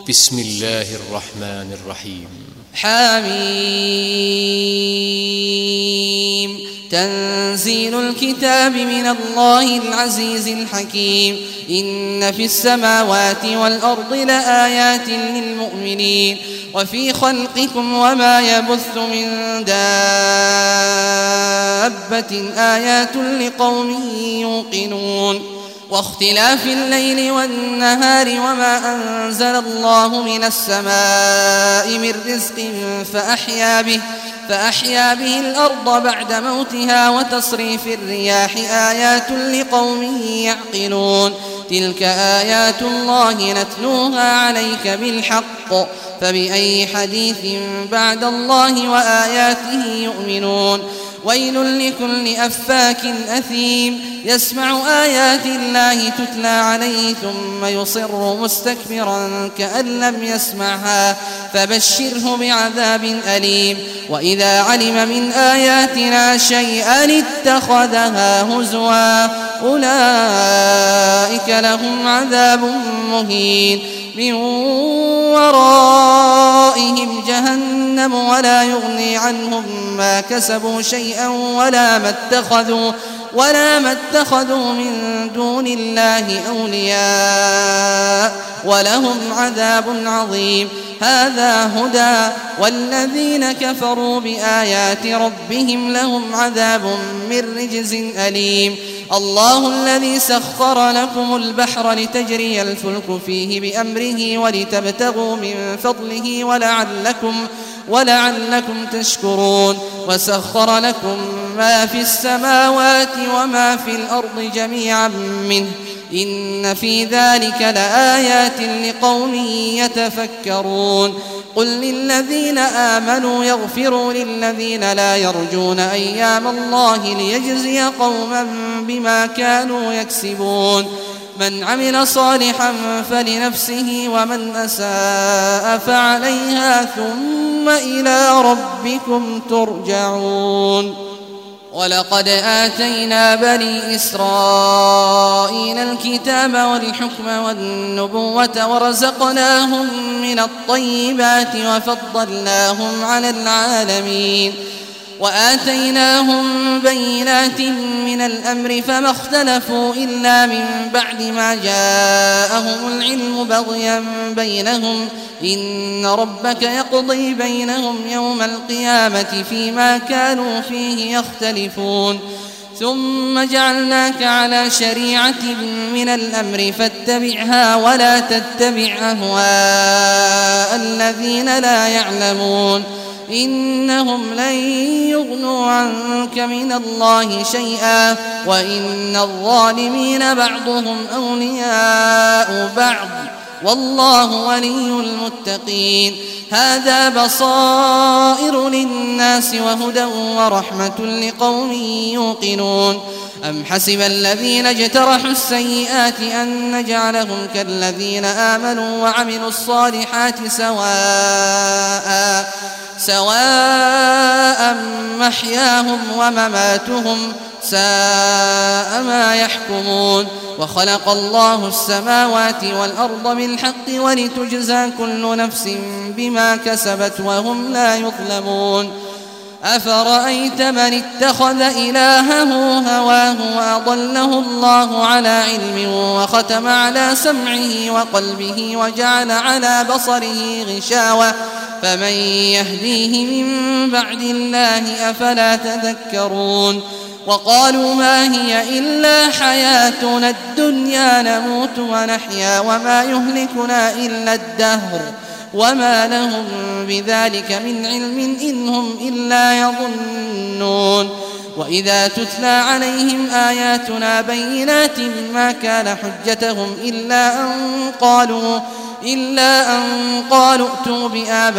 بسم الله الرحمن الرحيم. حميم. تنزيل الكتاب من الله العزيز الحكيم. إن في السماوات والأرض لآيات للمؤمنين وفي خلقكم وما يبث من دابة آيات لقوم يوقنون. واختلاف الليل والنهار وما أنزل الله من السماء من رزق فأحيا به الأرض بعد موتها وتصريف الرياح آيات لقوم يعقلون. تلك آيات الله نتلوها عليك بالحق فبأي حديث بعد الله وآياته يؤمنون. ويل لكل أفاك أثيم يسمع آيات الله تتلى عليه ثم يصر مستكبرا كأن لم يسمعها فبشره بعذاب أليم. وإذا علم من آياتنا شيئا اتخذها هزوا أولئك لهم عذاب مهين من ورائهم جهنم ولا يغني عنهم ما كسبوا شيئا ولا ما اتخذوا من دون الله أولياء ولهم عذاب عظيم. هذا هدى والذين كفروا بآيات ربهم لهم عذاب من رجز أليم. الله الذي سخر لكم البحر لتجري الفلك فيه بأمره ولتبتغوا من فضله ولعلكم تشكرون. وسخر لكم ما في السماوات وما في الأرض جميعا منه إن في ذلك لآيات لقوم يتفكرون. قل للذين آمنوا يغفروا للذين لا يرجون أيام الله ليجزي قوما بما كانوا يكسبون. من عمل صالحا فلنفسه ومن أساء فعليها ثم إلى ربكم ترجعون. ولقد آتينا بني إسرائيل الكتاب والحكم والنبوة ورزقناهم من الطيبات وفضلناهم على العالمين وآتيناهم بينات من الأمر فما اختلفوا إلا من بعد ما جاءهم العلم بغيا بينهم إن ربك يقضي بينهم يوم القيامة فيما كانوا فيه يختلفون. ثم جعلناك على شريعة من الأمر فاتبعها ولا تتبع أهواء الذين لا يعلمون إنهم لن يغنوا عنك من الله شيئا وإن الظالمين بعضهم أولياء بعض والله ولي المتقين. هذا بصائر للناس وهدى ورحمة لقوم يوقنون. أم حسب الذين اجترحوا السيئات أن نجعلهم كالذين آمنوا وعملوا الصالحات سواء محياهم ومماتهم ساء ما يحكمون. وخلق الله السماوات والأرض بالحق ولتجزى كل نفس بما كسبت وهم لا يظلمون. أفرأيت من اتخذ إلهه هواه وأضله الله على علم وختم على سمعه وقلبه وجعل على بصره غشاوة فمن يهديه من بعد الله أفلا تذكرون. وقالوا ما هي إلا حياتنا الدنيا نموت ونحيا وما يهلكنا إلا الدهر وما لهم بذلك من علم إن هم إلا يظنون. وإذا تتلى عليهم آياتنا بينات ما كان حجتهم إلا أن قالوا ائتوا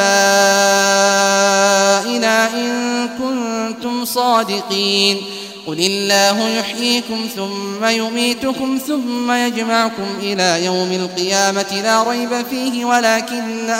بآبائنا إن كنتم صادقين. قل الله يحييكم ثم يميتكم ثم يجمعكم إلى يوم القيامة لا ريب فيه ولكن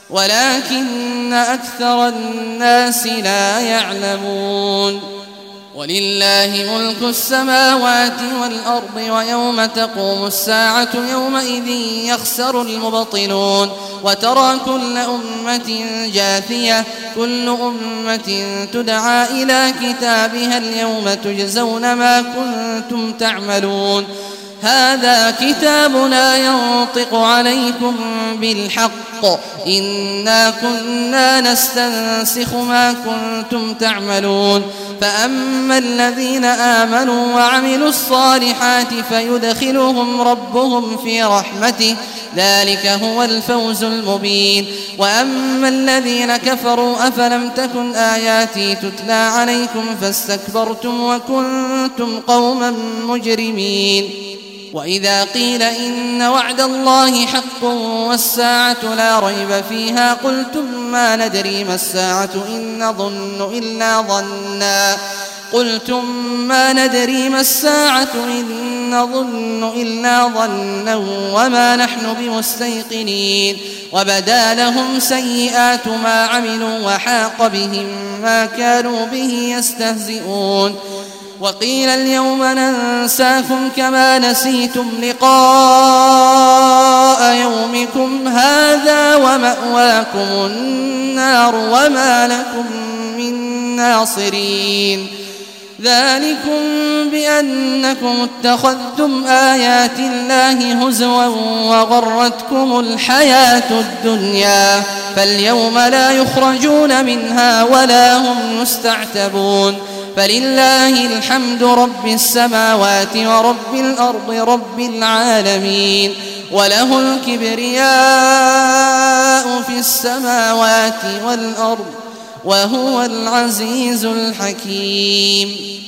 أكثر الناس لا يعلمون. ولله ملك السماوات والأرض ويوم تقوم الساعة يومئذ يخسر المبطلون وترى كل أمة جاثية كل أمة تدعى إلى كتابها اليوم تجزون ما كنتم تعملون هذا كتابنا ينطق عليكم بالحق إنا كنا نستنسخ ما كنتم تعملون فأما الذين آمنوا وعملوا الصالحات فيدخلهم ربهم في رحمته ذلك هو الفوز المبين وأما الذين كفروا أفلم تكن آياتي تتلى عليكم فاستكبرتم وكنتم قوما مجرمين وإذا قيل إن وعد الله حق والساعة لا ريب فيها قلتم ما ندري ما الساعة إن نظن إلا ظنا وما نحن بمستيقنين وبدا لهم سيئات ما عملوا وحاق بهم ما كانوا به يستهزئون وقيل اليوم ننساكم كما نسيتم لقاء يومكم هذا ومأواكم النار وما لكم من ناصرين ذلكم بأنكم اتخذتم آيات الله هزوا وغرتكم الحياة الدنيا فاليوم لا يخرجون منها ولا هم يستعتبون فلله الحمد رب السماوات ورب الأرض رب العالمين وله الكبرياء في السماوات والأرض وهو العزيز الحكيم